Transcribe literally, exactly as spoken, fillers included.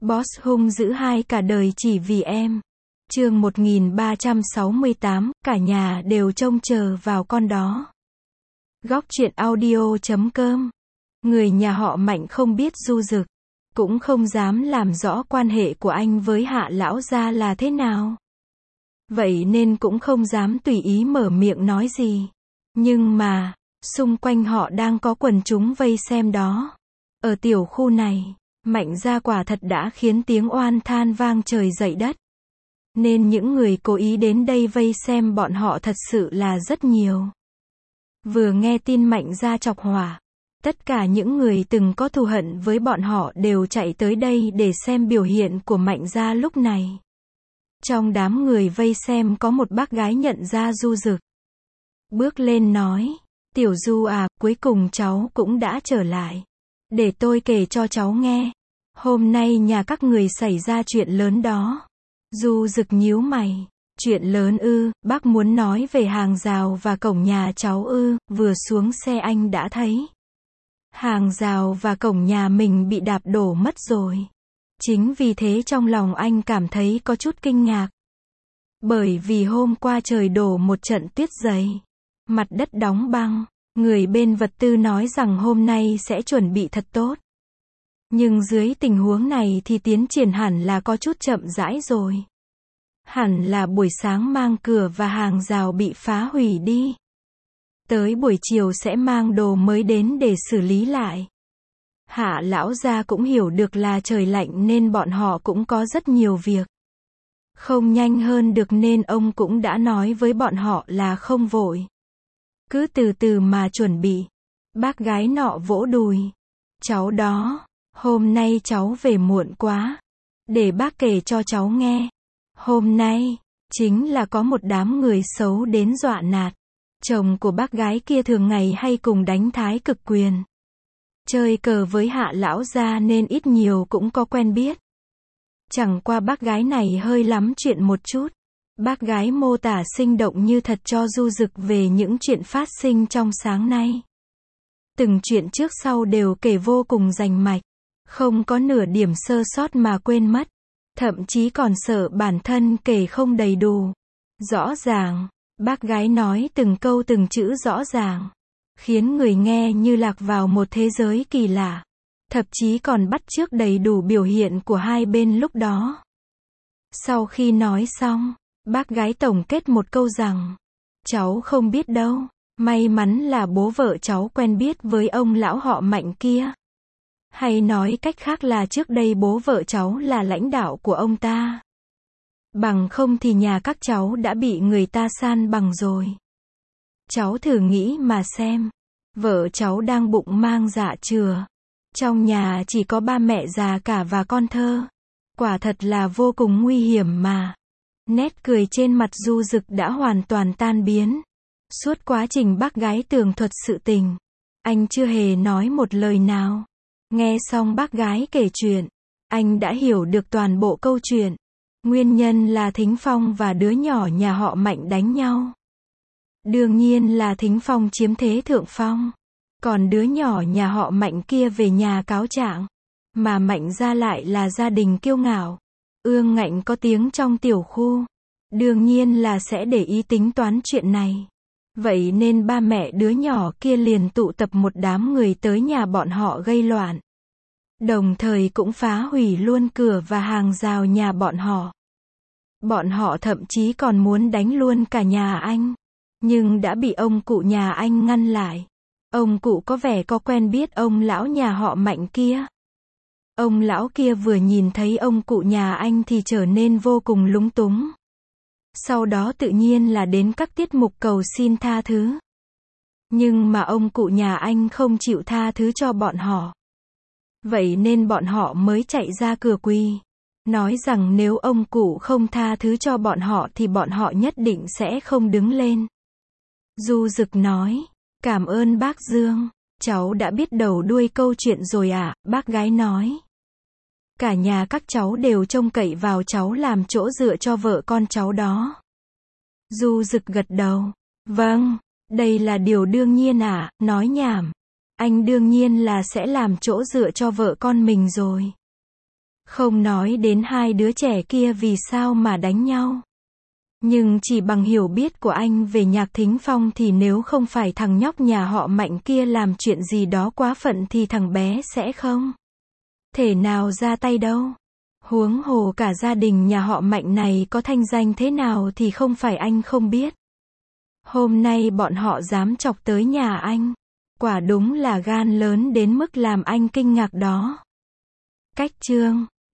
Boss hung dữ hai cả đời chỉ vì em. Chương một nghìn ba trăm sáu mươi tám, cả nhà đều trông chờ vào con đó. Góc truyện audio chấm com. Người nhà họ Mạnh không biết Du Dực, cũng không dám làm rõ quan hệ của anh với Hạ lão gia là thế nào. Vậy nên cũng không dám tùy ý mở miệng nói gì. Nhưng mà, xung quanh họ đang có quần chúng vây xem đó. Ở tiểu khu này, Mạnh gia quả thật đã khiến tiếng oan than vang trời dậy đất. Nên những người cố ý đến đây vây xem bọn họ thật sự là rất nhiều. Vừa nghe tin Mạnh gia chọc hỏa, tất cả những người từng có thù hận với bọn họ đều chạy tới đây để xem biểu hiện của Mạnh gia lúc này. Trong đám người vây xem có một bác gái nhận ra Du Dực. Bước lên nói, Tiểu Du à, cuối cùng cháu cũng đã trở lại. Để tôi kể cho cháu nghe. Hôm nay nhà các người xảy ra chuyện lớn đó. Du Dực nhíu mày. Chuyện lớn ư? Bác muốn nói về hàng rào và cổng nhà cháu ư? Vừa xuống xe anh đã thấy hàng rào và cổng nhà mình bị đạp đổ mất rồi. Chính vì thế trong lòng anh cảm thấy có chút kinh ngạc. Bởi vì hôm qua trời đổ một trận tuyết dày, mặt đất đóng băng. Người bên vật tư nói rằng hôm nay sẽ chuẩn bị thật tốt. Nhưng dưới tình huống này thì tiến triển hẳn là có chút chậm rãi rồi. Hẳn là buổi sáng mang cửa và hàng rào bị phá hủy đi. Tới buổi chiều sẽ mang đồ mới đến để xử lý lại. Hạ lão gia cũng hiểu được là trời lạnh nên bọn họ cũng có rất nhiều việc. Không nhanh hơn được nên ông cũng đã nói với bọn họ là không vội. Cứ từ từ mà chuẩn bị. Bác gái nọ vỗ đùi. Cháu đó, hôm nay cháu về muộn quá. Để bác kể cho cháu nghe. Hôm nay, chính là có một đám người xấu đến dọa nạt. Chồng của bác gái kia thường ngày hay cùng đánh thái cực quyền. Chơi cờ với Hạ lão gia nên ít nhiều cũng có quen biết. Chẳng qua bác gái này hơi lắm chuyện một chút. Bác gái mô tả sinh động như thật cho Du Dực về những chuyện phát sinh trong sáng nay. Từng chuyện trước sau đều kể vô cùng rành mạch. Không có nửa điểm sơ sót mà quên mất. Thậm chí còn sợ bản thân kể không đầy đủ. Rõ ràng, bác gái nói từng câu từng chữ rõ ràng. Khiến người nghe như lạc vào một thế giới kỳ lạ. Thậm chí còn bắt chước đầy đủ biểu hiện của hai bên lúc đó. Sau khi nói xong, bác gái tổng kết một câu rằng, cháu không biết đâu, may mắn là bố vợ cháu quen biết với ông lão họ Mạnh kia. Hay nói cách khác là trước đây bố vợ cháu là lãnh đạo của ông ta. Bằng không thì nhà các cháu đã bị người ta san bằng rồi. Cháu thử nghĩ mà xem, vợ cháu đang bụng mang dạ chừa. Trong nhà chỉ có ba mẹ già cả và con thơ. Quả thật là vô cùng nguy hiểm mà. Nét cười trên mặt Du Dực đã hoàn toàn tan biến. Suốt quá trình bác gái tường thuật sự tình, anh chưa hề nói một lời nào. Nghe xong bác gái kể chuyện, anh đã hiểu được toàn bộ câu chuyện. Nguyên nhân là Thính Phong và đứa nhỏ nhà họ Mạnh đánh nhau. Đương nhiên là Thính Phong chiếm thế thượng phong. Còn đứa nhỏ nhà họ Mạnh kia về nhà cáo trạng. Mà Mạnh gia lại là gia đình kiêu ngạo. Ương ngạnh có tiếng trong tiểu khu. Đương nhiên là sẽ để ý tính toán chuyện này. Vậy nên ba mẹ đứa nhỏ kia liền tụ tập một đám người tới nhà bọn họ gây loạn. Đồng thời cũng phá hủy luôn cửa và hàng rào nhà bọn họ. Bọn họ thậm chí còn muốn đánh luôn cả nhà anh. Nhưng đã bị ông cụ nhà anh ngăn lại. Ông cụ có vẻ có quen biết ông lão nhà họ Mạnh kia. Ông lão kia vừa nhìn thấy ông cụ nhà anh thì trở nên vô cùng lúng túng. Sau đó tự nhiên là đến các tiết mục cầu xin tha thứ. Nhưng mà ông cụ nhà anh không chịu tha thứ cho bọn họ. Vậy nên bọn họ mới chạy ra cửa quỳ. Nói rằng nếu ông cụ không tha thứ cho bọn họ thì bọn họ nhất định sẽ không đứng lên. Du Dực nói, cảm ơn bác Dương. Cháu đã biết đầu đuôi câu chuyện rồi ạ, bác gái nói. Cả nhà các cháu đều trông cậy vào cháu làm chỗ dựa cho vợ con cháu đó. Du Dực gật đầu. Vâng, đây là điều đương nhiên ạ, nói nhảm. Anh đương nhiên là sẽ làm chỗ dựa cho vợ con mình rồi. Không nói đến hai đứa trẻ kia vì sao mà đánh nhau. Nhưng chỉ bằng hiểu biết của anh về Nhạc Thính Phong thì nếu không phải thằng nhóc nhà họ Mạnh kia làm chuyện gì đó quá phận thì thằng bé sẽ không thể nào ra tay đâu. Huống hồ cả gia đình nhà họ Mạnh này có thanh danh thế nào thì không phải anh không biết. Hôm nay bọn họ dám chọc tới nhà anh. Quả đúng là gan lớn đến mức làm anh kinh ngạc đó. Cách chương